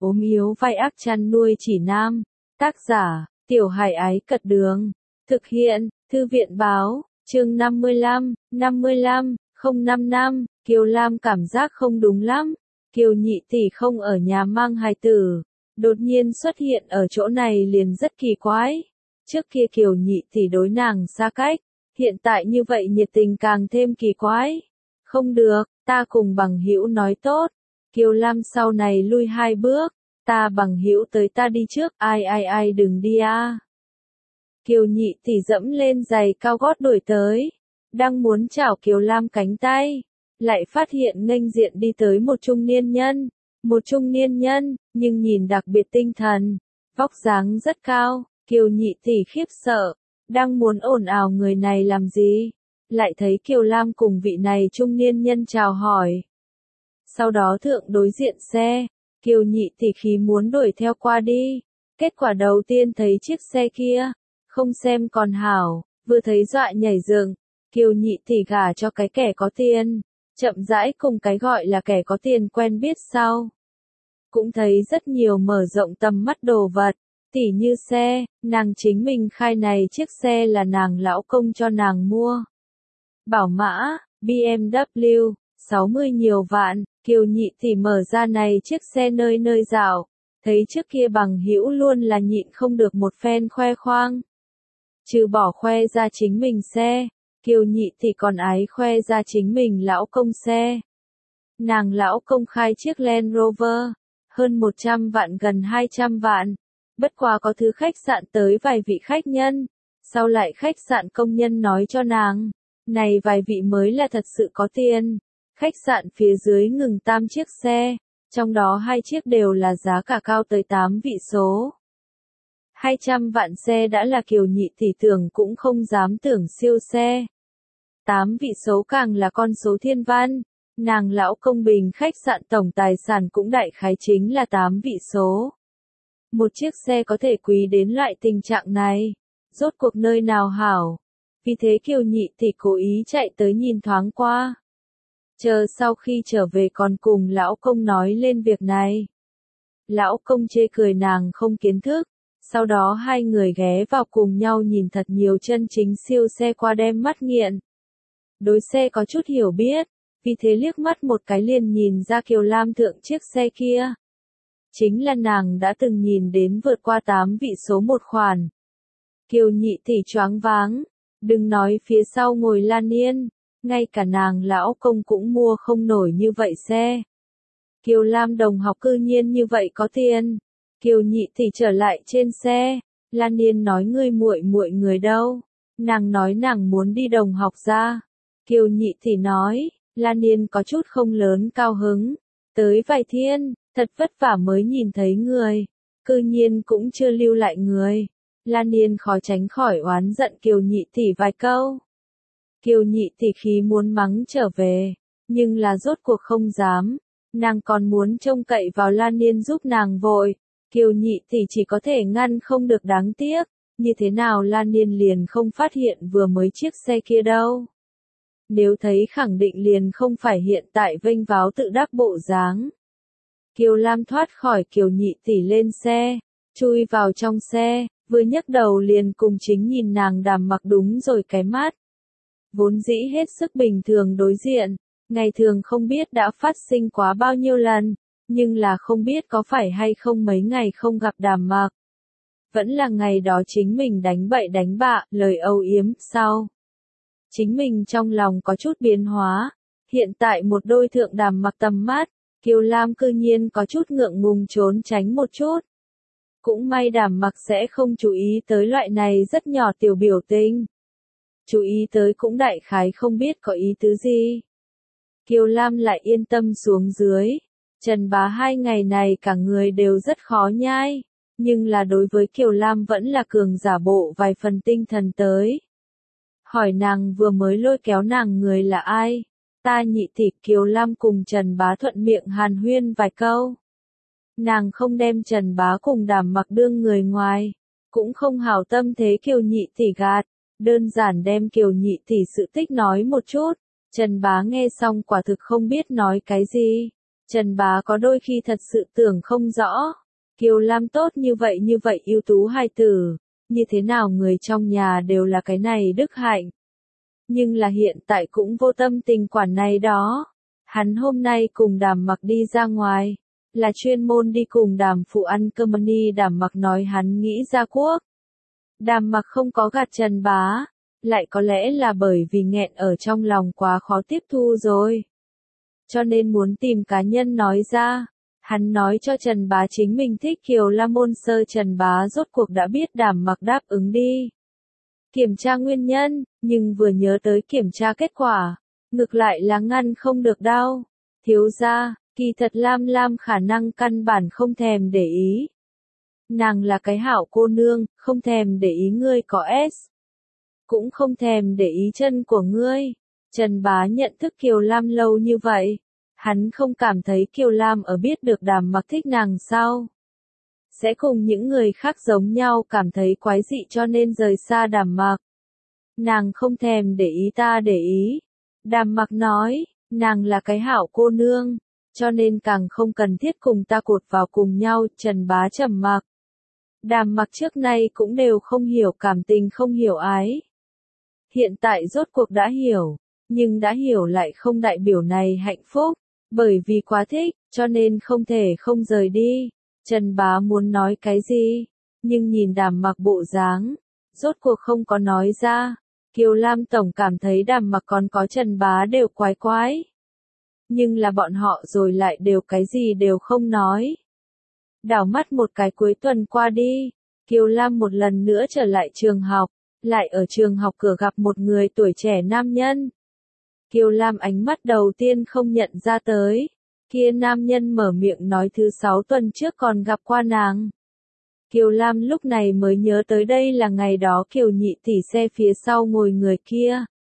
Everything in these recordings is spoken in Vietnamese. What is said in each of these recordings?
ốm yếu vai ác chăn nuôi chỉ nam. Tác giả, Tiểu Hải Ái Cật Đường. Thực hiện, Thư viện Báo, chương 55, 055, Kiều Lam cảm giác không đúng lắm. Kiều nhị tỷ không ở nhà mang hài tử, đột nhiên xuất hiện ở chỗ này liền rất kỳ quái. Trước kia Kiều nhị tỷ đối nàng xa cách, hiện tại như vậy nhiệt tình càng thêm kỳ quái. Không được, ta cùng bằng hữu nói tốt. Kiều Lam sau này lui 2 bước, ta bằng hữu tới ta đi trước, ai đừng đi a. Kiều nhị tỷ dẫm lên giày cao gót đuổi tới, đang muốn chảo Kiều Lam cánh tay, lại phát hiện nghênh diện đi tới một trung niên nhân, nhưng nhìn đặc biệt tinh thần, vóc dáng rất cao. Kiều nhị tỷ khiếp sợ, đang muốn ồn ào người này làm gì, lại thấy Kiều Lam cùng vị này trung niên nhân chào hỏi. Sau đó thượng đối diện xe, Kiều nhị tỷ khí muốn đuổi theo qua đi, kết quả đầu tiên thấy chiếc xe kia, không xem còn hảo, vừa thấy dọa nhảy dựng. Kiều nhị tỷ gả cho cái kẻ có tiền, chậm rãi cùng cái gọi là kẻ có tiền quen biết sau. Cũng thấy rất nhiều mở rộng tầm mắt đồ vật, tỉ như xe, nàng chính mình khai này chiếc xe là nàng lão công cho nàng mua. Bảo mã, BMW, 60 nhiều vạn, Kiều nhị tỷ mở ra này chiếc xe nơi nơi dạo, thấy trước kia bằng hữu luôn là nhịn không được một phen khoe khoang. Trừ bỏ khoe ra chính mình xe, Kiều nhị tỷ còn ái khoe ra chính mình lão công xe. Nàng lão công khai chiếc Land Rover, hơn 100 vạn gần 200 vạn. Bất quá có thứ khách sạn tới vài vị khách nhân, sau lại khách sạn công nhân nói cho nàng, này vài vị mới là thật sự có tiền. Khách sạn phía dưới ngừng 8 chiếc xe, trong đó 2 chiếc đều là giá cả cao tới 8 vị số. 200 vạn xe đã là Kiều nhị tỷ tưởng cũng không dám tưởng siêu xe. 8 vị số càng là con số thiên văn, nàng lão công bình khách sạn tổng tài sản cũng đại khái chính là 8 vị số. Một chiếc xe có thể quý đến loại tình trạng này, rốt cuộc nơi nào hảo. Vì thế Kiều nhị tỷ cố ý chạy tới nhìn thoáng qua. Chờ sau khi trở về còn cùng lão công nói lên việc này. Lão công chê cười nàng không kiến thức, sau đó hai người ghé vào cùng nhau nhìn thật nhiều chân chính siêu xe qua đem mắt nghiện. Đối xe có chút hiểu biết, vì thế liếc mắt một cái liền nhìn ra Kiều Lam thượng chiếc xe kia. Chính là nàng đã từng nhìn đến vượt qua 8 vị số một khoản. Kiều nhị tỷ choáng váng, đừng nói phía sau ngồi Lan Yên, ngay cả nàng lão công cũng mua không nổi như vậy xe. Kiều Lam đồng học cư nhiên như vậy có tiền. Kiều nhị tỷ trở lại trên xe, Lan Yên nói ngươi muội người đâu? Nàng nói nàng muốn đi đồng học ra. Kiều nhị tỷ nói, Lan Yên có chút không lớn cao hứng, tới vài thiên, thật vất vả mới nhìn thấy người, cư nhiên cũng chưa lưu lại người. Lan Yên khó tránh khỏi oán giận Kiều nhị tỷ vài câu. Kiều nhị tỷ khí muốn mắng trở về, nhưng là rốt cuộc không dám, nàng còn muốn trông cậy vào Lan Yên giúp nàng vội. Kiều nhị tỷ chỉ có thể ngăn không được đáng tiếc, như thế nào Lan Yên liền không phát hiện vừa mới chiếc xe kia đâu. Nếu thấy khẳng định liền không phải hiện tại vênh váo tự đắc bộ dáng. Kiều Lam thoát khỏi Kiều nhị tỷ lên xe, chui vào trong xe, vừa nhấc đầu liền cùng chính nhìn nàng Đàm Mặc đúng rồi cái mắt. Vốn dĩ hết sức bình thường đối diện, ngày thường không biết đã phát sinh quá bao nhiêu lần, nhưng là không biết có phải hay không mấy ngày không gặp Đàm Mặc. Vẫn là ngày đó chính mình đánh bậy đánh bạ, lời âu yếm, sau. Chính mình trong lòng có chút biến hóa, hiện tại một đôi thượng Đàm Mặc tầm mắt, Kiều Lam cư nhiên có chút ngượng ngùng trốn tránh một chút. Cũng may Đàm Mặc sẽ không chú ý tới loại này rất nhỏ tiểu biểu tình. Chú ý tới cũng đại khái không biết có ý tứ gì. Kiều Lam lại yên tâm xuống dưới. Trần Bá 2 ngày này cả người đều rất khó nhai, nhưng là đối với Kiều Lam vẫn là cường giả bộ vài phần tinh thần tới. Hỏi nàng vừa mới lôi kéo nàng người là ai? Ta nhị tỷ. Kiều Lam cùng Trần Bá thuận miệng hàn huyên vài câu. Nàng không đem Trần Bá cùng Đàm Mặc đương người ngoài, cũng không hảo tâm thế Kiều nhị tỷ gạt, đơn giản đem Kiều nhị tỷ sự tích nói một chút. Trần Bá nghe xong quả thực không biết nói cái gì. Trần Bá có đôi khi thật sự tưởng không rõ. Kiều Lam tốt như vậy ưu tú hài tử, như thế nào người trong nhà đều là cái này đức hạnh. Nhưng là hiện tại cũng vô tâm tình quản này đó. Hắn hôm nay cùng Đàm Mặc đi ra ngoài, là chuyên môn đi cùng Đàm phụ ăn cơm ni. Đàm Mặc nói hắn nghĩ ra quốc. Đàm Mặc không có gạt Trần Bá, lại có lẽ là bởi vì nghẹn ở trong lòng quá khó tiếp thu rồi. Cho nên muốn tìm cá nhân nói ra. Hắn nói cho Trần Bá chính mình thích Kiều Lam môn sơ. Trần Bá rốt cuộc đã biết Đàm Mặc đáp ứng đi kiểm tra nguyên nhân, nhưng vừa nhớ tới kiểm tra kết quả, ngược lại là ngăn không được đau. Thiếu gia, kỳ thật Lam khả năng căn bản không thèm để ý. Nàng là cái hảo cô nương, không thèm để ý ngươi có S. Cũng không thèm để ý chân của ngươi. Trần Bá nhận thức Kiều Lam lâu như vậy. Hắn không cảm thấy Kiều Lam ở biết được Đàm Mặc thích nàng sao. Sẽ cùng những người khác giống nhau cảm thấy quái dị cho nên rời xa Đàm Mặc. Nàng không thèm để ý ta để ý. Đàm Mặc nói, nàng là cái hảo cô nương, cho nên càng không cần thiết cùng ta cột vào cùng nhau. Trần Bá trầm mặc. Đàm Mặc trước nay cũng đều không hiểu cảm tình không hiểu ái. Hiện tại rốt cuộc đã hiểu, nhưng đã hiểu lại không đại biểu này hạnh phúc, bởi vì quá thích, cho nên không thể không rời đi. Trần Bá muốn nói cái gì, nhưng nhìn Đàm Mặc bộ dáng, rốt cuộc không có nói ra. Kiều Lam tổng cảm thấy Đàm Mặc còn có Trần Bá đều quái quái. Nhưng là bọn họ rồi lại đều cái gì đều không nói. Đảo mắt một cái cuối tuần qua đi, Kiều Lam một lần nữa trở lại trường học, lại ở trường học cửa gặp một người tuổi trẻ nam nhân. Kiều Lam ánh mắt đầu tiên không nhận ra tới. Kia nam nhân mở miệng nói thứ 6 tuần trước còn gặp qua nàng. Kiều Lam lúc này mới nhớ tới đây là ngày đó Kiều nhị tỷ xe phía sau ngồi người kia.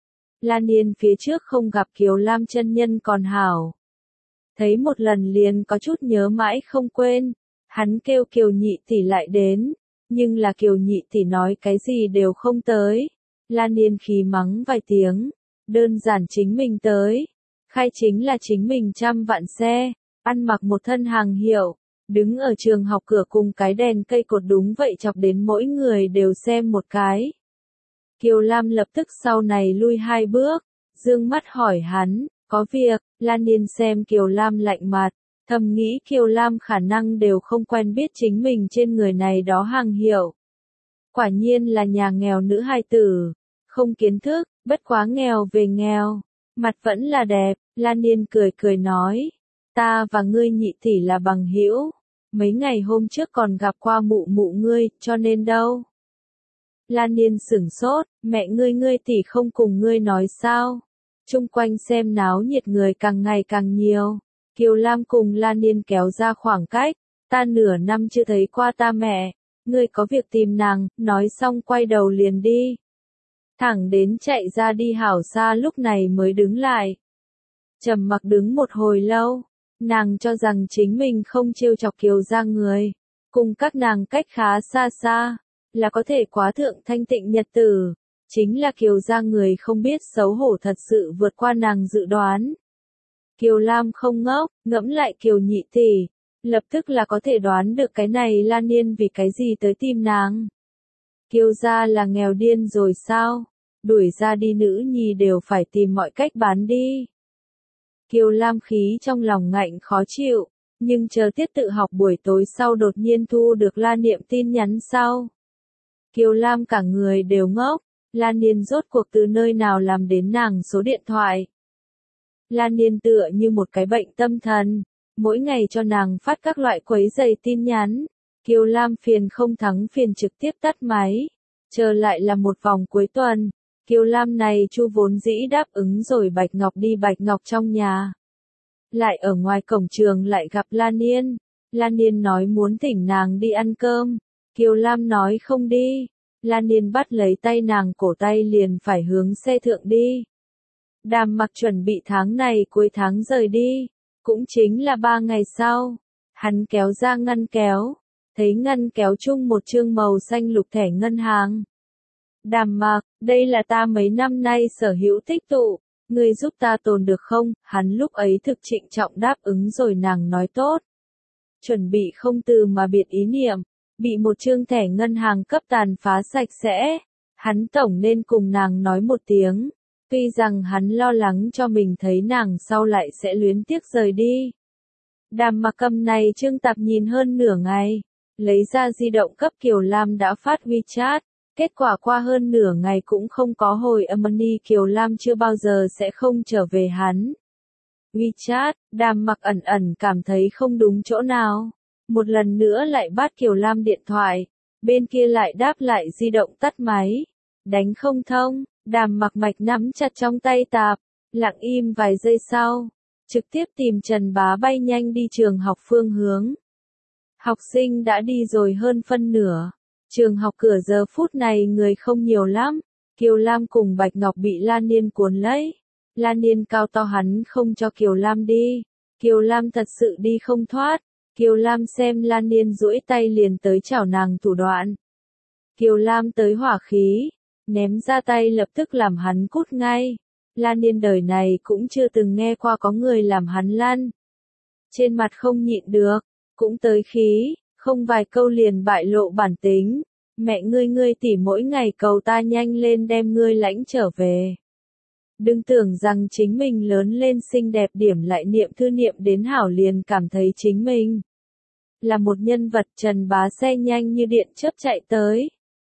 Lan Niên phía trước không gặp Kiều Lam chân nhân còn hảo. Thấy một lần liền có chút nhớ mãi không quên. Hắn kêu Kiều nhị tỷ lại đến, nhưng là Kiều nhị tỷ nói cái gì đều không tới. Lan Niên khí mắng vài tiếng, đơn giản chính mình tới. Khai chính là chính mình 100 vạn xe, ăn mặc một thân hàng hiệu, đứng ở trường học cửa cùng cái đèn cây cột đúng vậy chọc đến mỗi người đều xem một cái. Kiều Lam lập tức sau này lui 2 bước, dương mắt hỏi hắn, có việc. Lan Niên xem Kiều Lam lạnh mặt, thầm nghĩ Kiều Lam khả năng đều không quen biết chính mình trên người này đó hàng hiệu. Quả nhiên là nhà nghèo nữ hài tử, không kiến thức, bất quá nghèo về nghèo, mặt vẫn là đẹp. Lan Niên cười cười nói, ta và ngươi nhị tỷ là bằng hữu, mấy ngày hôm trước còn gặp qua mụ mụ ngươi, cho nên đâu. Lan Niên sửng sốt, mẹ ngươi tỷ không cùng ngươi nói sao? Chung quanh xem náo nhiệt người càng ngày càng nhiều. Kiều Lam cùng Lan Niên kéo ra khoảng cách, ta nửa năm chưa thấy qua ta mẹ, ngươi có việc tìm nàng, nói xong quay đầu liền đi. Thẳng đến chạy ra đi hảo xa lúc này mới đứng lại. Trầm mặc đứng một hồi lâu, nàng cho rằng chính mình không trêu chọc Kiều gia người, cùng các nàng cách khá xa xa, là có thể quá thượng thanh tịnh nhật tử. Chính là Kiều gia người không biết xấu hổ thật sự vượt qua nàng dự đoán. Kiều Lam không ngốc, ngẫm lại Kiều nhị tỷ, lập tức là có thể đoán được cái này Lan Niên vì cái gì tới tìm nàng. Kiều gia là nghèo điên rồi sao? Đuổi ra đi nữ nhi đều phải tìm mọi cách bán đi. Kiều Lam khí trong lòng ngạnh khó chịu, nhưng chờ tiết tự học buổi tối sau đột nhiên thu được La Niệm tin nhắn sau. Kiều Lam cả người đều ngốc, Lan Niên rốt cuộc từ nơi nào làm đến nàng số điện thoại. Lan Niên tựa như một cái bệnh tâm thần, mỗi ngày cho nàng phát các loại quấy rầy tin nhắn. Kiều Lam phiền không thắng phiền trực tiếp tắt máy. Chờ lại là một vòng cuối tuần. Kiều Lam này Chu vốn dĩ đáp ứng rồi Bạch Ngọc đi Bạch Ngọc trong nhà. Lại ở ngoài cổng trường lại gặp Lan Niên. Lan Niên nói muốn thỉnh nàng đi ăn cơm. Kiều Lam nói không đi. Lan Niên bắt lấy tay nàng cổ tay liền phải hướng xe thượng đi. Đàm Mặc chuẩn bị tháng này cuối tháng rời đi. Cũng chính là 3 ngày sau. Hắn kéo ra ngăn kéo. Thấy ngăn kéo chung một chương màu xanh lục thẻ ngân hàng. Đàm Mặc, đây là ta mấy năm nay sở hữu tích tụ, Ngươi giúp ta tồn được không? Hắn lúc ấy thực trịnh trọng đáp ứng rồi nàng nói tốt. Chuẩn bị không từ mà biệt ý niệm, bị một chương thẻ ngân hàng cấp tàn phá sạch sẽ. Hắn tổng nên cùng nàng nói một tiếng, tuy rằng hắn lo lắng cho mình thấy nàng sau lại sẽ luyến tiếc rời đi. Đàm Mặc cầm này Trương Tạp nhìn hơn nửa ngày, lấy ra di động cấp Kiều Lam đã phát WeChat, kết quả qua hơn nửa ngày cũng không có hồi âm. Kiều Lam chưa bao giờ sẽ không trở về hắn. WeChat, Đàm Mặc ẩn ẩn cảm thấy không đúng chỗ nào. Một lần nữa lại bắt Kiều Lam điện thoại, bên kia lại đáp lại di động tắt máy, đánh không thông. Đàm Mặc mạch nắm chặt trong tay tạp, lặng im vài giây sau, trực tiếp tìm Trần Bá bay nhanh đi trường học phương hướng. Học sinh đã đi rồi hơn phân nửa, trường học cửa giờ phút này người không nhiều lắm. Kiều Lam cùng Bạch Ngọc bị Lan Niên cuốn lấy. Lan Niên cao to hắn không cho Kiều Lam đi. Kiều Lam thật sự đi không thoát. Kiều Lam xem Lan Niên duỗi tay liền tới chảo nàng thủ đoạn. Kiều Lam tới hỏa khí, ném ra tay lập tức làm hắn cút ngay. Lan Niên đời này cũng chưa từng nghe qua có người làm hắn lăn. Trên mặt không nhịn được, cũng tới khí, không vài câu liền bại lộ bản tính. Mẹ ngươi tỉ mỗi ngày cầu ta nhanh lên đem ngươi lãnh trở về. Đừng tưởng rằng chính mình lớn lên xinh đẹp điểm lại niệm thư niệm đến hảo liền cảm thấy chính mình là một nhân vật. Trần Bá xe nhanh như điện chớp chạy tới.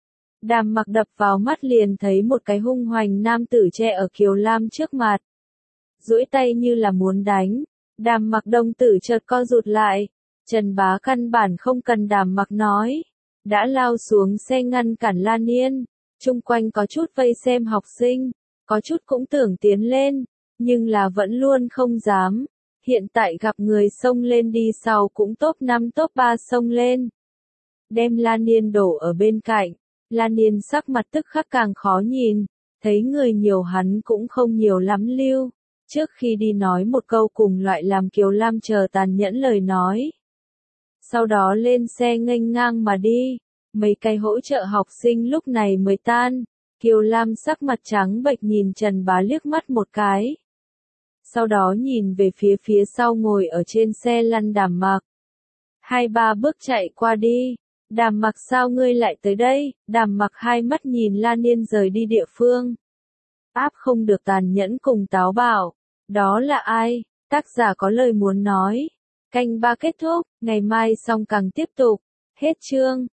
Đàm Mặc đập vào mắt liền thấy một cái hung hoành nam tử che ở Kiều Lam trước mặt. Duỗi tay như là muốn đánh. Đàm Mặc đồng tử chợt co rụt lại. Trần Bá căn bản không cần Đàm Mặc nói, đã lao xuống xe ngăn cản Lan Niên. Chung quanh có chút vây xem học sinh, có chút cũng tưởng tiến lên, nhưng là vẫn luôn không dám. Hiện tại gặp người xông lên đi sau cũng top 5 top 3 xông lên. Đem Lan Niên đổ ở bên cạnh. Lan Niên sắc mặt tức khắc càng khó nhìn, thấy người nhiều hắn cũng không nhiều lắm lưu. Trước khi đi nói một câu cùng loại làm Kiều Lam chờ tàn nhẫn lời nói. Sau đó lên xe nghênh ngang mà đi. Mấy cái hỗ trợ học sinh lúc này mới tan. Kiều Lam sắc mặt trắng bệch nhìn Trần Bá liếc mắt một cái. Sau đó nhìn về phía sau ngồi ở trên xe lăn Đàm Mặc. 2-3 bước chạy qua đi. Đàm Mặc sao ngươi lại tới đây? Đàm Mặc hai mắt nhìn Lan Niên rời đi địa phương. Áp không được tàn nhẫn cùng táo bạo. Đó là ai? Tác giả có lời muốn nói. Canh 3 kết thúc, ngày mai xong càng tiếp tục. Hết chương.